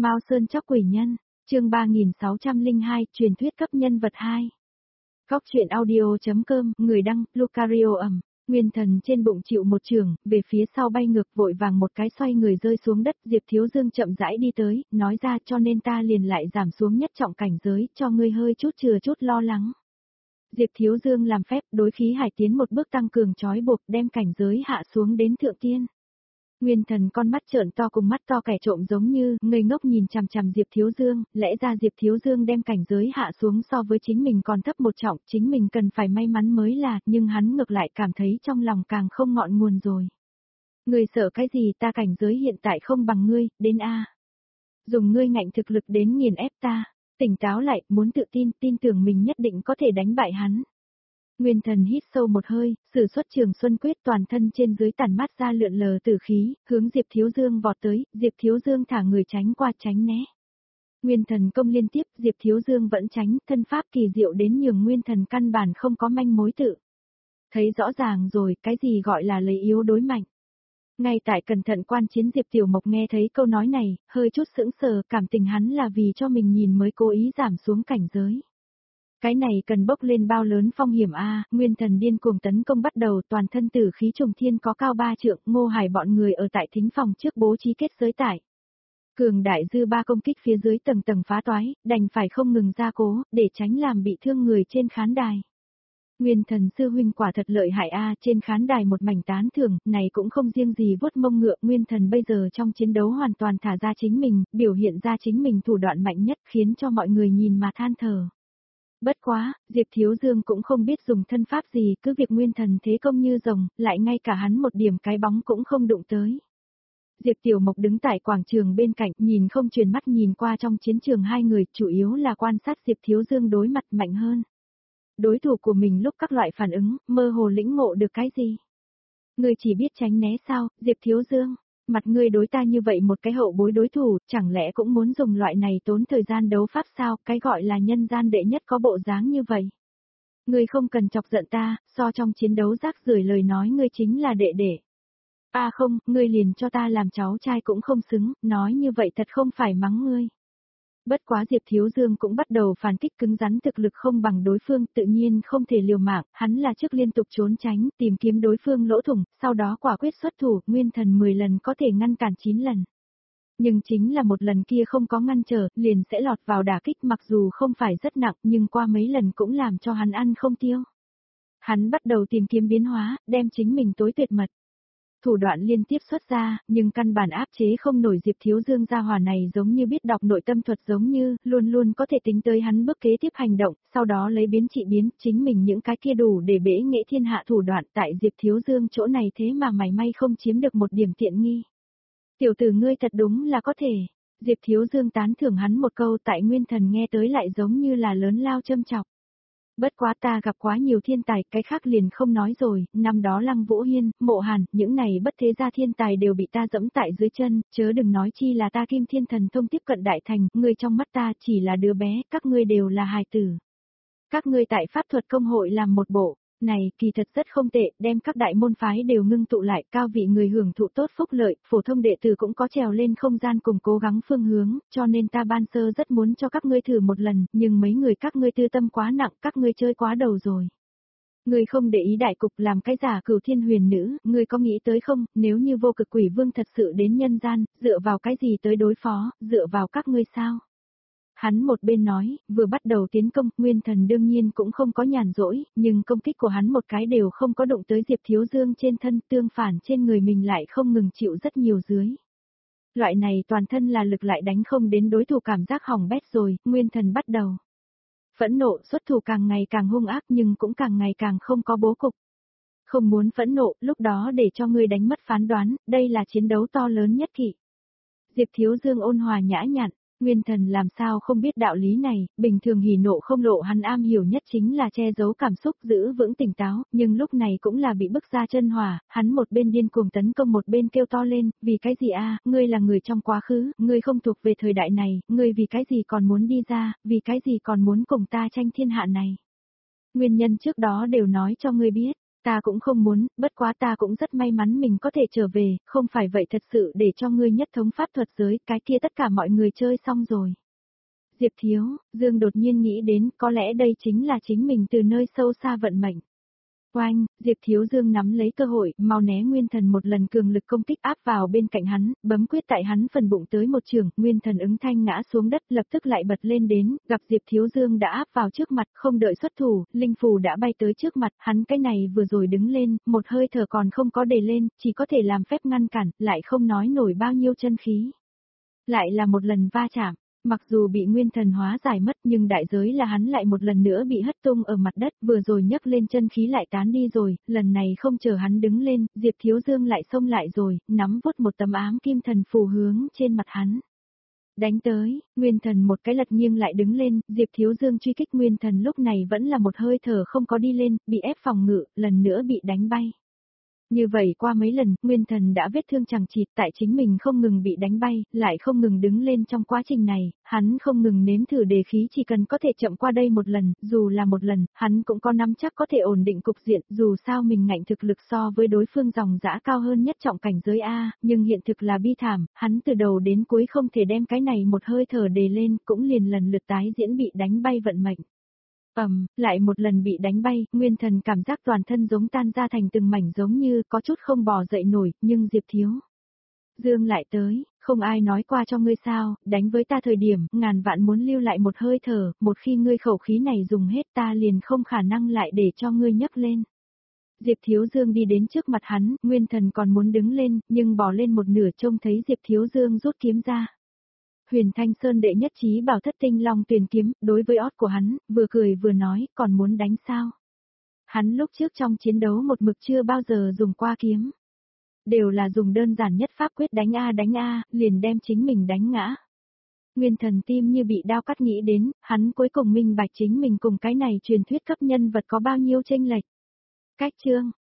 Mao Sơn Chóc Quỷ Nhân, chương 3602, truyền thuyết cấp nhân vật 2. Góc truyện audio.com, người đăng, Lucario ẩm. Nguyên Thần trên bụng chịu một trường, về phía sau bay ngược vội vàng một cái xoay người rơi xuống đất. Diệp Thiếu Dương chậm rãi đi tới, nói ra cho nên ta liền lại giảm xuống nhất trọng cảnh giới, cho ngươi hơi chút chừa chút lo lắng. Diệp Thiếu Dương làm phép, đối khí hải tiến một bước tăng cường trói buộc, đem cảnh giới hạ xuống đến thượng tiên. Nguyên Thần con mắt trợn to cùng mắt to kẻ trộm giống như, ngây ngốc nhìn chằm chằm Diệp Thiếu Dương, lẽ ra Diệp Thiếu Dương đem cảnh giới hạ xuống so với chính mình còn thấp một trọng, chính mình cần phải may mắn mới là, nhưng hắn ngược lại cảm thấy trong lòng càng không ngọn nguồn rồi. Ngươi sợ cái gì, ta cảnh giới hiện tại không bằng ngươi, đến a. Dùng ngươi ngạnh thực lực đến nghiền ép ta, tỉnh táo lại, muốn tự tin, tin tưởng mình nhất định có thể đánh bại hắn. Nguyên Thần hít sâu một hơi, sử xuất Trường Xuân Quyết, toàn thân trên dưới tản mát ra lượn lờ tử khí, hướng Diệp Thiếu Dương vọt tới. Diệp Thiếu Dương thả người tránh qua tránh né. Nguyên Thần công liên tiếp, Diệp Thiếu Dương vẫn tránh, thân pháp kỳ diệu đến nhường Nguyên Thần căn bản không có manh mối tự. Thấy rõ ràng rồi, cái gì gọi là lấy yếu đối mạnh. Ngay tại cẩn thận quan chiến Diệp Tiểu Mộc nghe thấy câu nói này, hơi chút sững sờ, cảm tình hắn là vì cho mình nhìn mới cố ý giảm xuống cảnh giới. Cái này cần bốc lên bao lớn phong hiểm a. Nguyên Thần điên cuồng tấn công bắt đầu, toàn thân tử khí trùng thiên có cao 3 trượng, Ngô Hải bọn người ở tại thính phòng trước bố trí kết giới tải. Cường đại dư ba công kích phía dưới tầng tầng phá toái, đành phải không ngừng gia cố, để tránh làm bị thương người trên khán đài. Nguyên Thần sư huynh quả thật lợi hại a, trên khán đài một mảnh tán thưởng, này cũng không riêng gì vuốt mông ngựa, Nguyên Thần bây giờ trong chiến đấu hoàn toàn thả ra chính mình, biểu hiện ra chính mình thủ đoạn mạnh nhất, khiến cho mọi người nhìn mà than thở. Bất quá, Diệp Thiếu Dương cũng không biết dùng thân pháp gì, cứ việc Nguyên Thần thế công như rồng, lại ngay cả hắn một điểm cái bóng cũng không đụng tới. Diệp Tiểu Mộc đứng tại quảng trường bên cạnh, nhìn không chuyển mắt nhìn qua trong chiến trường hai người, chủ yếu là quan sát Diệp Thiếu Dương đối mặt mạnh hơn. Đối thủ của mình lúc các loại phản ứng, mơ hồ lĩnh ngộ được cái gì? Ngươi chỉ biết tránh né sao, Diệp Thiếu Dương? Mặt ngươi đối ta như vậy một cái hậu bối đối thủ, chẳng lẽ cũng muốn dùng loại này tốn thời gian đấu pháp sao, cái gọi là nhân gian đệ nhất có bộ dáng như vậy. Ngươi không cần chọc giận ta, so trong chiến đấu rác rưởi lời nói ngươi chính là đệ đệ. À không, ngươi liền cho ta làm cháu trai cũng không xứng, nói như vậy thật không phải mắng ngươi. Bất quá Diệp Thiếu Dương cũng bắt đầu phản kích cứng rắn, thực lực không bằng đối phương, tự nhiên không thể liều mạng, hắn là trước liên tục trốn tránh, tìm kiếm đối phương lỗ thủng, sau đó quả quyết xuất thủ, Nguyên Thần 10 lần có thể ngăn cản 9 lần. Nhưng chính là một lần kia không có ngăn trở, liền sẽ lọt vào đả kích, mặc dù không phải rất nặng, nhưng qua mấy lần cũng làm cho hắn ăn không tiêu. Hắn bắt đầu tìm kiếm biến hóa, đem chính mình tối tuyệt mật thủ đoạn liên tiếp xuất ra, nhưng căn bản áp chế không nổi Diệp Thiếu Dương gia hỏa này, giống như biết đọc nội tâm thuật, giống như luôn luôn có thể tính tới hắn bước kế tiếp hành động, sau đó lấy biến trị biến, chính mình những cái kia đủ để bể nghệ thiên hạ thủ đoạn tại Diệp Thiếu Dương chỗ này thế mà mảy may không chiếm được một điểm tiện nghi. Tiểu tử ngươi thật đúng là có thể. Diệp Thiếu Dương tán thưởng hắn một câu, tại Nguyên Thần nghe tới lại giống như là lớn lao châm chọc. Bất quá ta gặp quá nhiều thiên tài, cái khác liền không nói rồi, năm đó Lăng Vũ Hiên, Mộ Hàn, những này bất thế gia thiên tài đều bị ta dẫm tại dưới chân, chớ đừng nói chi là ta Kim Thiên Thần Thông tiếp cận đại thành, ngươi trong mắt ta chỉ là đứa bé, các ngươi đều là hài tử. Các ngươi tại pháp thuật công hội làm một bộ, này kỳ thật rất không tệ, đem các đại môn phái đều ngưng tụ lại, cao vị người hưởng thụ tốt phúc lợi, phổ thông đệ tử cũng có trèo lên không gian cùng cố gắng phương hướng, cho nên ta ban sơ rất muốn cho các ngươi thử một lần, nhưng mấy người các ngươi tư tâm quá nặng, các ngươi chơi quá đầu rồi. Ngươi không để ý đại cục, làm cái giả Cửu Thiên Huyền Nữ, ngươi có nghĩ tới không, nếu như Vô Cực Quỷ Vương thật sự đến nhân gian, dựa vào cái gì tới đối phó, dựa vào các ngươi sao? Hắn một bên nói, vừa bắt đầu tiến công, Nguyên Thần đương nhiên cũng không có nhàn rỗi, nhưng công kích của hắn một cái đều không có đụng tới Diệp Thiếu Dương trên thân, tương phản trên người mình lại không ngừng chịu rất nhiều dưới. Loại này toàn thân là lực lại đánh không đến đối thủ, cảm giác hỏng bét rồi, Nguyên Thần bắt đầu phẫn nộ, xuất thủ càng ngày càng hung ác nhưng cũng càng ngày càng không có bố cục. Không muốn phẫn nộ, lúc đó để cho ngươi đánh mất phán đoán, đây là chiến đấu to lớn nhất kỵ. Diệp Thiếu Dương ôn hòa nhã nhặn. Nguyên Thần làm sao không biết đạo lý này, bình thường hỉ nộ không lộ, hắn am hiểu nhất chính là che giấu cảm xúc, giữ vững tỉnh táo, nhưng lúc này cũng là bị bức ra chân hỏa, hắn một bên điên cuồng tấn công một bên kêu to lên, vì cái gì a, ngươi là người trong quá khứ, ngươi không thuộc về thời đại này, ngươi vì cái gì còn muốn đi ra, vì cái gì còn muốn cùng ta tranh thiên hạ này. Nguyên nhân trước đó đều nói cho ngươi biết. Ta cũng không muốn, bất quá ta cũng rất may mắn mình có thể trở về, không phải vậy thật sự để cho ngươi nhất thống pháp thuật giới, cái kia tất cả mọi người chơi xong rồi. Diệp Thiếu, Dương đột nhiên nghĩ đến, có lẽ đây chính là chính mình từ nơi sâu xa vận mệnh. Oanh, Diệp Thiếu Dương nắm lấy cơ hội, mau né Nguyên Thần một lần cường lực công kích áp vào bên cạnh hắn, bấm quyết tại hắn phần bụng tới một trường, Nguyên Thần ứng thanh ngã xuống đất lập tức lại bật lên đến, gặp Diệp Thiếu Dương đã áp vào trước mặt, không đợi xuất thủ, linh phù đã bay tới trước mặt, hắn cái này vừa rồi đứng lên, một hơi thở còn không có đề lên, chỉ có thể làm phép ngăn cản, lại không nói nổi bao nhiêu chân khí. Lại là một lần va chạm. Mặc dù bị nguyên thần hóa giải mất nhưng đại giới là hắn lại một lần nữa bị hất tung ở mặt đất vừa rồi nhấc lên chân khí lại tán đi rồi, lần này không chờ hắn đứng lên, Diệp Thiếu Dương lại xông lại rồi, nắm vuốt một tấm ám kim thần phù hướng trên mặt hắn. Đánh tới, nguyên thần một cái lật nghiêng lại đứng lên, Diệp Thiếu Dương truy kích nguyên thần lúc này vẫn là một hơi thở không có đi lên, bị ép phòng ngự, lần nữa bị đánh bay. Như vậy qua mấy lần, Nguyên Thần đã vết thương chẳng chịt tại chính mình không ngừng bị đánh bay, lại không ngừng đứng lên trong quá trình này, hắn không ngừng nếm thử đề khí chỉ cần có thể chậm qua đây một lần, dù là một lần, hắn cũng có nắm chắc có thể ổn định cục diện, dù sao mình ngạnh thực lực so với đối phương dòng dã cao hơn nhất trọng cảnh giới A, nhưng hiện thực là bi thảm, hắn từ đầu đến cuối không thể đem cái này một hơi thở đề lên, cũng liền lần lượt tái diễn bị đánh bay vận mệnh. Lại một lần bị đánh bay, Nguyên Thần cảm giác toàn thân giống tan ra thành từng mảnh giống như có chút không bò dậy nổi, nhưng Diệp Thiếu Dương lại tới, không ai nói qua cho ngươi sao, đánh với ta thời điểm, ngàn vạn muốn lưu lại một hơi thở, một khi ngươi khẩu khí này dùng hết ta liền không khả năng lại để cho ngươi nhấc lên. Diệp Thiếu Dương đi đến trước mặt hắn, Nguyên Thần còn muốn đứng lên, nhưng bò lên một nửa trông thấy Diệp Thiếu Dương rút kiếm ra. Huyền Thanh Sơn đệ nhất trí bảo thất tinh long tuyền kiếm, đối với ót của hắn, vừa cười vừa nói, còn muốn đánh sao? Hắn lúc trước trong chiến đấu một mực chưa bao giờ dùng qua kiếm. Đều là dùng đơn giản nhất pháp quyết đánh A, liền đem chính mình đánh ngã. Nguyên Thần tim như bị đao cắt nghĩ đến, hắn cuối cùng minh bạch chính mình cùng cái này truyền thuyết cấp nhân vật có bao nhiêu chênh lệch. Cách chương